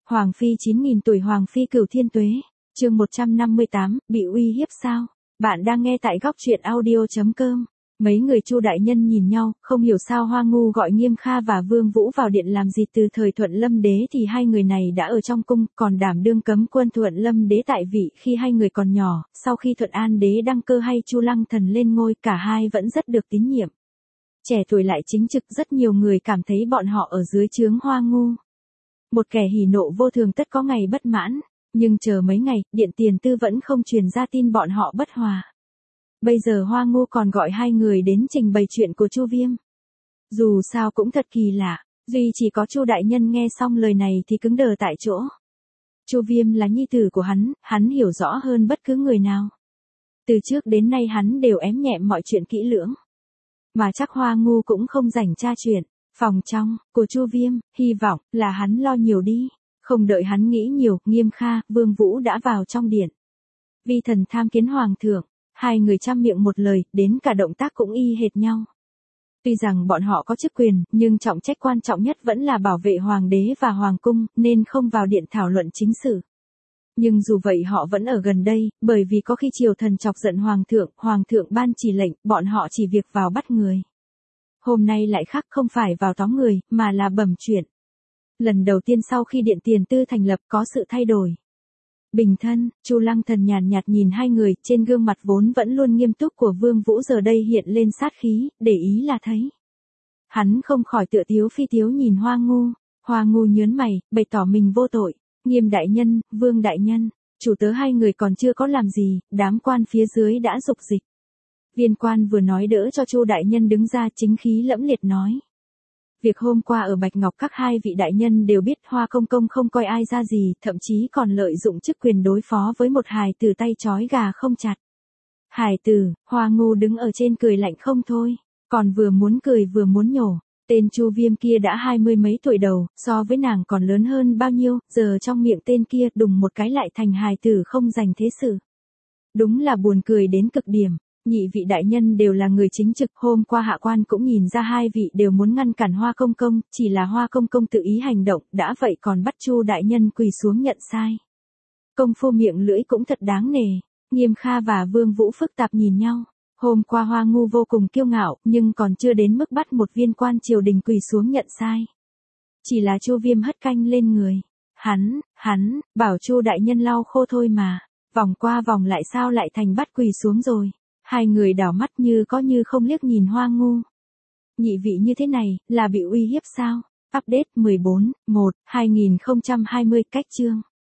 Hoàng phi 9.000 tuổi Hoàng phi cửu thiên tuế. Chương 158, bị uy hiếp sao? Bạn đang nghe tại góc truyện audio.com. Mấy người Chu đại nhân nhìn nhau, không hiểu sao Hoa Ngu gọi Nghiêm Kha và Vương Vũ vào điện làm gì. Từ thời Thuận Lâm đế thì hai người này đã ở trong cung, còn đảm đương cấm quân Thuận Lâm đế tại vị khi hai người còn nhỏ. Sau khi Thuận An đế đăng cơ hay Chu Lăng Thần lên ngôi, cả hai vẫn rất được tín nhiệm. Trẻ tuổi lại chính trực, rất nhiều người cảm thấy bọn họ ở dưới trướng Hoa Ngu. Một kẻ hỉ nộ vô thường tất có ngày bất mãn, nhưng chờ mấy ngày, Điện Tiền Tư vẫn không truyền ra tin bọn họ bất hòa. Bây giờ Hoa Ngu còn gọi hai người đến trình bày chuyện của Chu Viêm. Dù sao cũng thật kỳ lạ, duy chỉ có Chu đại nhân nghe xong lời này thì cứng đờ tại chỗ. Chu Viêm là nhi tử của hắn hiểu rõ hơn bất cứ người nào. Từ trước đến nay hắn đều ém nhẹm mọi chuyện kỹ lưỡng. Mà chắc Hoa Ngu cũng không rảnh tra chuyện. Phòng trong của Chu Viêm, hy vọng là hắn lo nhiều đi. Không đợi hắn nghĩ nhiều, Nghiêm Kha, Vương Vũ đã vào trong điện. Vi thần tham kiến hoàng thượng, hai người trăm miệng một lời, đến cả động tác cũng y hệt nhau. Tuy rằng bọn họ có chức quyền, nhưng trọng trách quan trọng nhất vẫn là bảo vệ hoàng đế và hoàng cung, nên không vào điện thảo luận chính sự. Nhưng dù vậy họ vẫn ở gần đây, bởi vì có khi triều thần chọc giận hoàng thượng ban chỉ lệnh, bọn họ chỉ việc vào bắt người. Hôm nay lại khác, không phải vào tóm người, mà là bẩm chuyện. Lần đầu tiên sau khi Điện Tiền Tư thành lập có sự thay đổi. Bình thân, Chu Lăng Thần nhàn nhạt nhìn hai người, trên gương mặt vốn vẫn luôn nghiêm túc của Vương Vũ giờ đây hiện lên sát khí, để ý là thấy. Hắn không khỏi tựa tiếu phi tiếu nhìn Hoa Ngu. Hoa Ngu nhớn mày, bày tỏ mình vô tội. Nghiêm đại nhân, Vương đại nhân, chủ tớ hai người còn chưa có làm gì, đám quan phía dưới đã dục dịch. Viên quan vừa nói đỡ cho Chu đại nhân đứng ra, chính khí lẫm liệt nói. Việc hôm qua ở Bạch Ngọc các hai vị đại nhân đều biết, Hoa công công không coi ai ra gì, thậm chí còn lợi dụng chức quyền đối phó với một hài tử tay trói gà không chặt. Hài tử, Hoa Ngu đứng ở trên cười lạnh không thôi, còn vừa muốn cười vừa muốn nhổ. Tên Chu Viêm kia đã 20 mấy tuổi đầu, so với nàng còn lớn hơn bao nhiêu, giờ trong miệng tên kia đùng một cái lại thành hài tử không dành thế sự. Đúng là buồn cười đến cực điểm. Nhị vị đại nhân đều là người chính trực, hôm qua hạ quan cũng nhìn ra hai vị đều muốn ngăn cản Hoa công công, chỉ là Hoa công công tự ý hành động, đã vậy còn bắt Chu đại nhân quỳ xuống nhận sai. Công phu miệng lưỡi cũng thật đáng nể. Nghiêm Kha và Vương Vũ phức tạp nhìn nhau. Hôm qua Hoa Ngu vô cùng kiêu ngạo, nhưng còn chưa đến mức bắt một viên quan triều đình quỳ xuống nhận sai. Chỉ là Chu Viêm hất canh lên người. Hắn, bảo Chu đại nhân lau khô thôi mà. Vòng qua vòng lại sao lại thành bắt quỳ xuống rồi. Hai người đảo mắt như có như không liếc nhìn Hoa Ngu. Nhị vị như thế này, là bị uy hiếp sao? Update 14/1/2020 cách chương.